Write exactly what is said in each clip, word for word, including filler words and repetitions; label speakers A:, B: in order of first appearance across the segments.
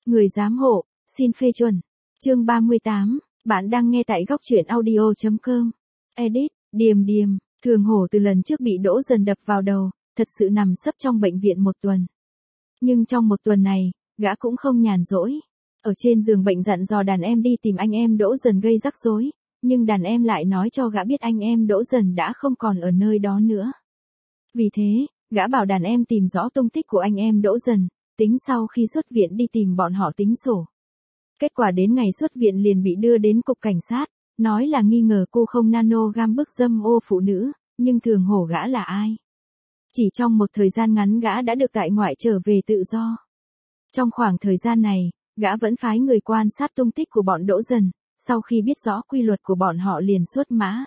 A: Người giám hộ, xin phê chuẩn. Chương ba mươi tám, bạn đang nghe tại góc truyện audio chấm com. Edit, Điềm Điềm, Thường Hổ từ lần trước bị Đỗ Dần đập vào đầu, thật sự nằm sấp trong bệnh viện một tuần. Nhưng trong một tuần này, gã cũng không nhàn rỗi. Ở trên giường bệnh dặn dò đàn em đi tìm anh em Đỗ Dần gây rắc rối, nhưng đàn em lại nói cho gã biết anh em Đỗ Dần đã không còn ở nơi đó nữa. Vì thế, gã bảo đàn em tìm rõ tung tích của anh em Đỗ Dần, tính sau khi xuất viện đi tìm bọn họ tính sổ. Kết quả đến ngày xuất viện liền bị đưa đến cục cảnh sát, nói là nghi ngờ cô không nano gam bức dâm ô phụ nữ, nhưng Thường Hổ gã là ai? Chỉ trong một thời gian ngắn gã đã được tại ngoại trở về tự do. Trong khoảng thời gian này, gã vẫn phái người quan sát tung tích của bọn Đỗ Dần, sau khi biết rõ quy luật của bọn họ liền xuất mã.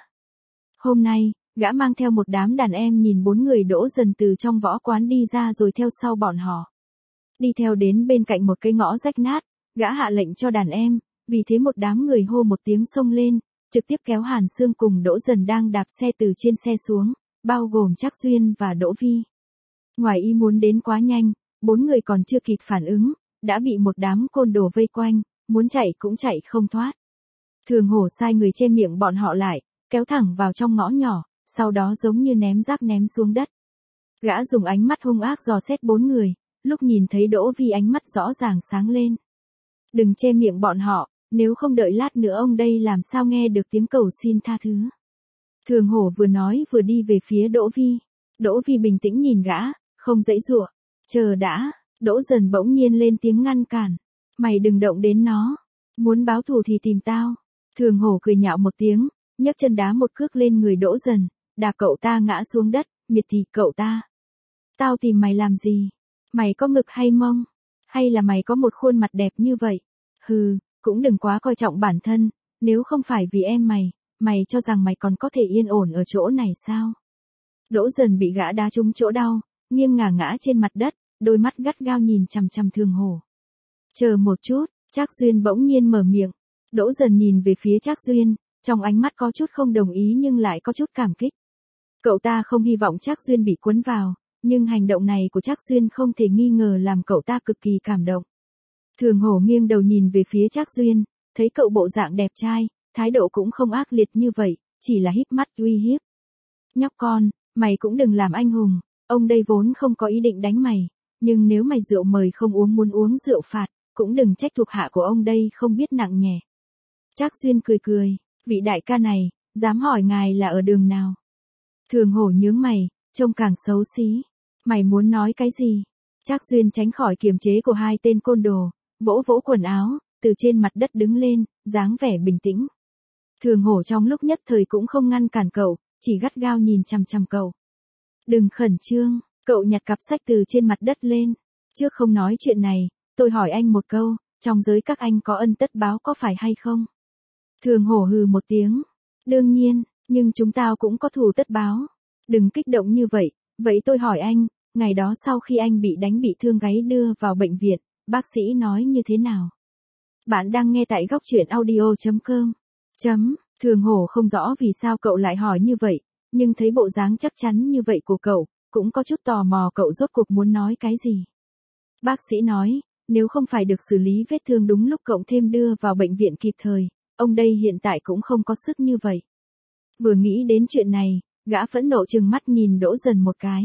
A: Hôm nay, gã mang theo một đám đàn em nhìn bốn người Đỗ Dần từ trong võ quán đi ra rồi theo sau bọn họ. Đi theo đến bên cạnh một cái ngõ rách nát, gã hạ lệnh cho đàn em, vì thế một đám người hô một tiếng xông lên, trực tiếp kéo Hàn Sương cùng Đỗ Dần đang đạp xe từ trên xe xuống, bao gồm Trác Duyên và Đỗ Vi. Ngoài ý muốn đến quá nhanh, bốn người còn chưa kịp phản ứng, đã bị một đám côn đồ vây quanh, muốn chạy cũng chạy không thoát. Thường Hổ sai người che miệng bọn họ lại, kéo thẳng vào trong ngõ nhỏ, sau đó giống như ném rác ném xuống đất. Gã dùng ánh mắt hung ác dò xét bốn người, lúc nhìn thấy Đỗ Vi ánh mắt rõ ràng sáng lên. Đừng che miệng bọn họ, nếu không đợi lát nữa ông đây làm sao nghe được tiếng cầu xin tha thứ. Thường Hổ vừa nói vừa đi về phía Đỗ Vi. Đỗ Vi bình tĩnh nhìn gã, không giãy giụa. Chờ đã, Đỗ Dần bỗng nhiên lên tiếng ngăn cản. Mày đừng động đến nó. Muốn báo thù thì tìm tao. Thường Hổ cười nhạo một tiếng, nhấc chân đá một cước lên người Đỗ Dần, đạp cậu ta ngã xuống đất, miệt thị cậu ta. Tao tìm mày làm gì? Mày có ngực hay mông? Hay là mày có một khuôn mặt đẹp như vậy? Hừ, cũng đừng quá coi trọng bản thân, nếu không phải vì em mày, mày cho rằng mày còn có thể yên ổn ở chỗ này sao? Đỗ Dần bị gã đá trúng chỗ đau, nghiêng ngả ngã trên mặt đất, đôi mắt gắt gao nhìn chằm chằm Thường Hổ. Chờ một chút, Trác Duyên bỗng nhiên mở miệng. Đỗ Dần nhìn về phía Trác Duyên, trong ánh mắt có chút không đồng ý nhưng lại có chút cảm kích. Cậu ta không hy vọng Trác Duyên bị cuốn vào, nhưng hành động này của Trác Duyên không thể nghi ngờ làm cậu ta cực kỳ cảm động. Thường Hổ nghiêng đầu nhìn về phía Trác Duyên, thấy cậu bộ dạng đẹp trai, thái độ cũng không ác liệt như vậy, chỉ là híp mắt uy hiếp. Nhóc con, mày cũng đừng làm anh hùng, ông đây vốn không có ý định đánh mày, nhưng nếu mày rượu mời không uống muốn uống rượu phạt, cũng đừng trách thuộc hạ của ông đây không biết nặng nhẹ. Trác Duyên cười cười, vị đại ca này, dám hỏi ngài là ở đường nào? Thường Hổ nhướng mày, trông càng xấu xí. Mày muốn nói cái gì? Trác Duyên tránh khỏi kiềm chế của hai tên côn đồ, vỗ vỗ quần áo, từ trên mặt đất đứng lên, dáng vẻ bình tĩnh. Thường Hổ trong lúc nhất thời cũng không ngăn cản cậu, chỉ gắt gao nhìn chằm chằm cậu. Đừng khẩn trương, cậu nhặt cặp sách từ trên mặt đất lên. Trước không nói chuyện này, tôi hỏi anh một câu, trong giới các anh có ân tất báo có phải hay không? Thường Hổ hừ một tiếng. Đương nhiên, nhưng chúng tao cũng có thù tất báo. Đừng kích động như vậy, vậy tôi hỏi anh, ngày đó sau khi anh bị đánh bị thương gáy đưa vào bệnh viện, bác sĩ nói như thế nào? Bạn đang nghe tại góc truyện audio chấm com. Chấm, Thường Hổ không rõ vì sao cậu lại hỏi như vậy, nhưng thấy bộ dáng chắc chắn như vậy của cậu, cũng có chút tò mò cậu rốt cuộc muốn nói cái gì. Bác sĩ nói, nếu không phải được xử lý vết thương đúng lúc cộng thêm đưa vào bệnh viện kịp thời, ông đây hiện tại cũng không có sức như vậy. Vừa nghĩ đến chuyện này, gã phẫn nộ trừng mắt nhìn Đỗ Dần một cái.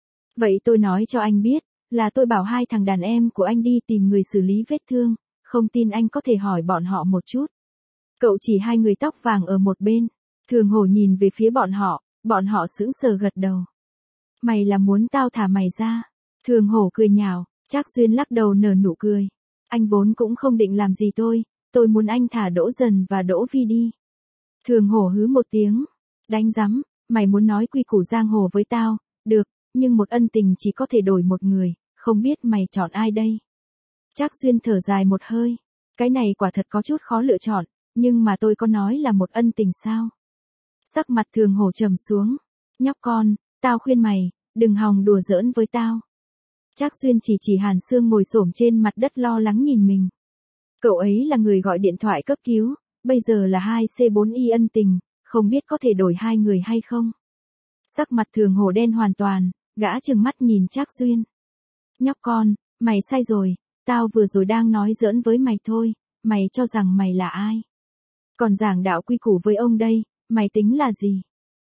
A: Vậy tôi nói cho anh biết, là tôi bảo hai thằng đàn em của anh đi tìm người xử lý vết thương, không tin anh có thể hỏi bọn họ một chút. Cậu chỉ hai người tóc vàng ở một bên. Thường Hổ nhìn về phía bọn họ, bọn họ sững sờ gật đầu. Mày là muốn tao thả mày ra? Thường Hổ cười nhạo, Trác Duyên lắc đầu nở nụ cười. Anh vốn cũng không định làm gì tôi, tôi muốn anh thả Đỗ Dần và Đỗ Vi đi. Thường Hổ hứ một tiếng. Đánh rắm, mày muốn nói quy củ giang hồ với tao, được, nhưng một ân tình chỉ có thể đổi một người, không biết mày chọn ai đây? Trác Duyên thở dài một hơi. Cái này quả thật có chút khó lựa chọn, nhưng mà tôi có nói là một ân tình sao? Sắc mặt Thường Hổ trầm xuống. Nhóc con, tao khuyên mày, đừng hòng đùa giỡn với tao. Trác Duyên chỉ chỉ Hàn Sương ngồi xổm trên mặt đất lo lắng nhìn mình. Cậu ấy là người gọi điện thoại cấp cứu, bây giờ là hai C bốn Y ân tình, không biết có thể đổi hai người hay không? Sắc mặt Thường Hổ đen hoàn toàn, gã trừng mắt nhìn Trác Duyên. Nhóc con, mày sai rồi, tao vừa rồi đang nói giỡn với mày thôi, mày cho rằng mày là ai? Còn giảng đạo quy củ với ông đây, mày tính là gì?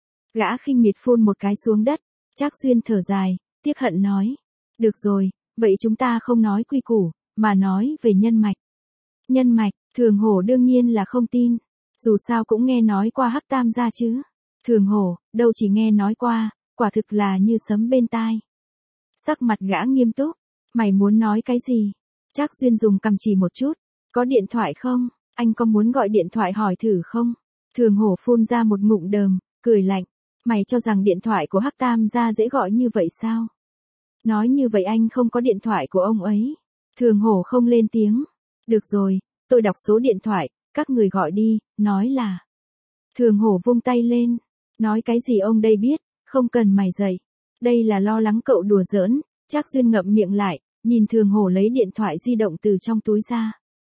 A: Gã khinh miệt phun một cái xuống đất, Trác Duyên thở dài, tiếc hận nói. Được rồi, vậy chúng ta không nói quy củ, mà nói về nhân mạch. Nhân mạch, Thường Hổ đương nhiên là không tin, dù sao cũng nghe nói qua Hắc Tam gia chứ. Thường Hổ, đâu chỉ nghe nói qua, quả thực là như sấm bên tai. Sắc mặt gã nghiêm túc, mày muốn nói cái gì? Trác Duyên dùng cầm chỉ một chút, có điện thoại không? Anh có muốn gọi điện thoại hỏi thử không? Thường Hổ phun ra một ngụm đờm, cười lạnh. Mày cho rằng điện thoại của Hắc Tam gia dễ gọi như vậy sao? Nói như vậy anh không có điện thoại của ông ấy. Thường Hổ không lên tiếng. Được rồi, tôi đọc số điện thoại, các người gọi đi, nói là. Thường Hổ vung tay lên. Nói cái gì ông đây biết, không cần mày dạy. Đây là lo lắng cậu đùa giỡn. Trác Duyên ngậm miệng lại, nhìn Thường Hổ lấy điện thoại di động từ trong túi ra.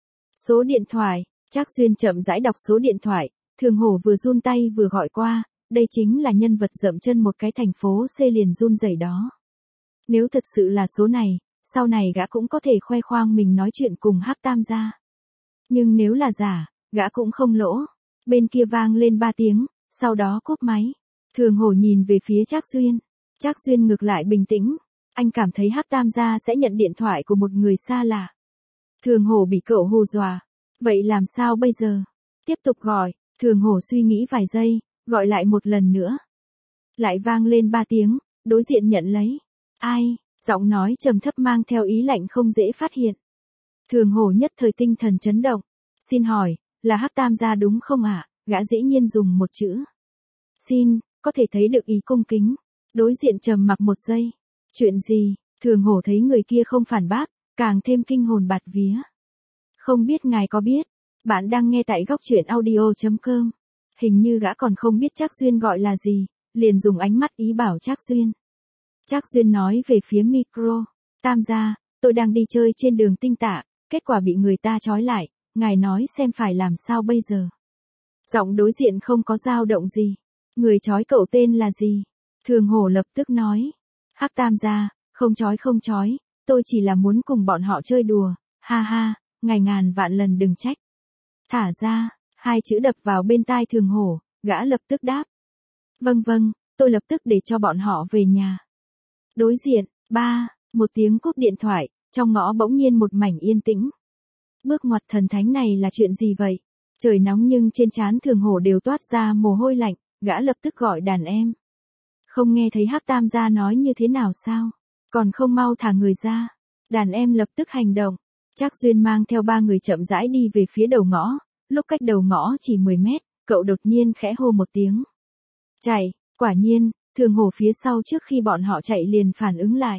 A: Số điện thoại, Trác Duyên chậm rãi đọc số điện thoại, Thường Hổ vừa run tay vừa gọi qua, đây chính là nhân vật dậm chân một cái thành phố C liền run rẩy đó. Nếu thật sự là số này, sau này gã cũng có thể khoe khoang mình nói chuyện cùng Hắc Tam gia. Nhưng nếu là giả, gã cũng không lỗ. Bên kia vang lên ba tiếng, sau đó cúp máy. Thường Hổ nhìn về phía Trác Duyên. Trác Duyên ngược lại bình tĩnh. Anh cảm thấy Hắc Tam gia sẽ nhận điện thoại của một người xa lạ. Thường Hổ bị cậu hù dọa. Vậy làm sao bây giờ? Tiếp tục gọi. Thường Hổ suy nghĩ vài giây, gọi lại một lần nữa. Lại vang lên ba tiếng, đối diện nhận lấy. Ai? Giọng nói trầm thấp mang theo ý lạnh không dễ phát hiện. Thường Hổ nhất thời tinh thần chấn động. Xin hỏi, là Hắc Tam gia đúng không ạ? À? Gã dĩ nhiên dùng một chữ. Xin, có thể thấy được ý cung kính. Đối diện trầm mặc một giây. Chuyện gì? Thường Hổ thấy người kia không phản bác, càng thêm kinh hồn bạt vía. Không biết ngài có biết, bạn đang nghe tại góc truyện audio chấm com. Hình như gã còn không biết Trác Duyên gọi là gì, liền dùng ánh mắt ý bảo Trác Duyên. Trác Duyên nói về phía micro, Tam gia, tôi đang đi chơi trên đường Tinh Tạ, kết quả bị người ta trói lại, ngài nói xem phải làm sao bây giờ. Giọng đối diện không có dao động gì. Người trói cậu tên là gì? Thường Hổ lập tức nói. Hắc Tam gia, không trói không trói, tôi chỉ là muốn cùng bọn họ chơi đùa, ha ha, ngài ngàn vạn lần đừng trách. Thả ra, hai chữ đập vào bên tai Thường Hổ, gã lập tức đáp. Vâng vâng, tôi lập tức để cho bọn họ về nhà. Đối diện, ba, một tiếng cúp điện thoại, trong ngõ bỗng nhiên một mảnh yên tĩnh. Bước ngoặt thần thánh này là chuyện gì vậy? Trời nóng nhưng trên trán Thường Hổ đều toát ra mồ hôi lạnh, gã lập tức gọi đàn em. Không nghe thấy Hắc Tam gia nói như thế nào sao? Còn không mau thả người ra. Đàn em lập tức hành động. Trác Duyên mang theo ba người chậm rãi đi về phía đầu ngõ. Lúc cách đầu ngõ chỉ mười mét, cậu đột nhiên khẽ hô một tiếng. Chạy, quả nhiên, Thường Hổ phía sau trước khi bọn họ chạy liền phản ứng lại.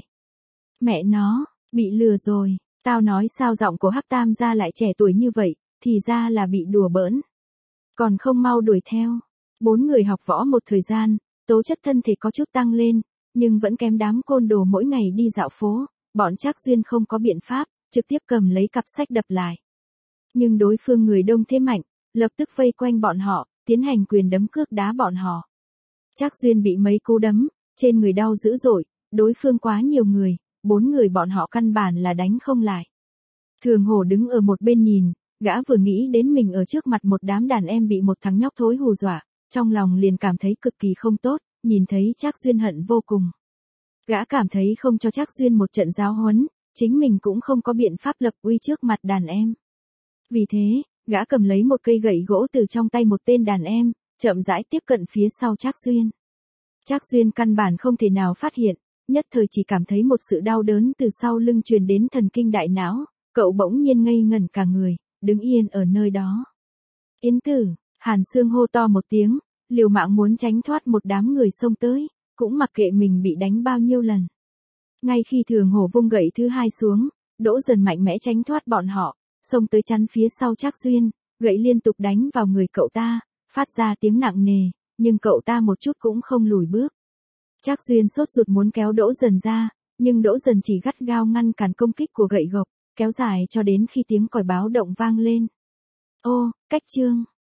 A: Mẹ nó, bị lừa rồi, tao nói sao giọng của Hắc Tam gia lại trẻ tuổi như vậy, thì ra là bị đùa bỡn. Còn không mau đuổi theo. Bốn người học võ một thời gian, tố chất thân thể có chút tăng lên, nhưng vẫn kém đám côn đồ mỗi ngày đi dạo phố, bọn Trác Duyên không có biện pháp, trực tiếp cầm lấy cặp sách đập lại. Nhưng đối phương người đông thế mạnh, lập tức vây quanh bọn họ, tiến hành quyền đấm cước đá bọn họ. Trác Duyên bị mấy cú đấm, trên người đau dữ dội, đối phương quá nhiều người, bốn người bọn họ căn bản là đánh không lại. Thường Hổ đứng ở một bên nhìn, gã vừa nghĩ đến mình ở trước mặt một đám đàn em bị một thằng nhóc thối hù dọa, trong lòng liền cảm thấy cực kỳ không tốt, nhìn thấy Trác Duyên hận vô cùng. Gã cảm thấy không cho Trác Duyên một trận giáo huấn, chính mình cũng không có biện pháp lập uy trước mặt đàn em. Vì thế, gã cầm lấy một cây gậy gỗ từ trong tay một tên đàn em, chậm rãi tiếp cận phía sau Trác Duyên. Trác Duyên căn bản không thể nào phát hiện, nhất thời chỉ cảm thấy một sự đau đớn từ sau lưng truyền đến thần kinh đại não, cậu bỗng nhiên ngây ngẩn cả người, đứng yên ở nơi đó. Yến Tử, Hàn Sương hô to một tiếng, liều mạng muốn tránh thoát một đám người xông tới, cũng mặc kệ mình bị đánh bao nhiêu lần. Ngay khi Thường Hổ vung gậy thứ hai xuống, Đỗ Dần mạnh mẽ tránh thoát bọn họ, xông tới chắn phía sau Trác Duyên, gậy liên tục đánh vào người cậu ta, phát ra tiếng nặng nề, nhưng cậu ta một chút cũng không lùi bước. Trác Duyên sốt ruột muốn kéo Đỗ Dần ra, nhưng Đỗ Dần chỉ gắt gao ngăn cản công kích của gậy gộc, kéo dài cho đến khi tiếng còi báo động vang lên. Ô, cách chương.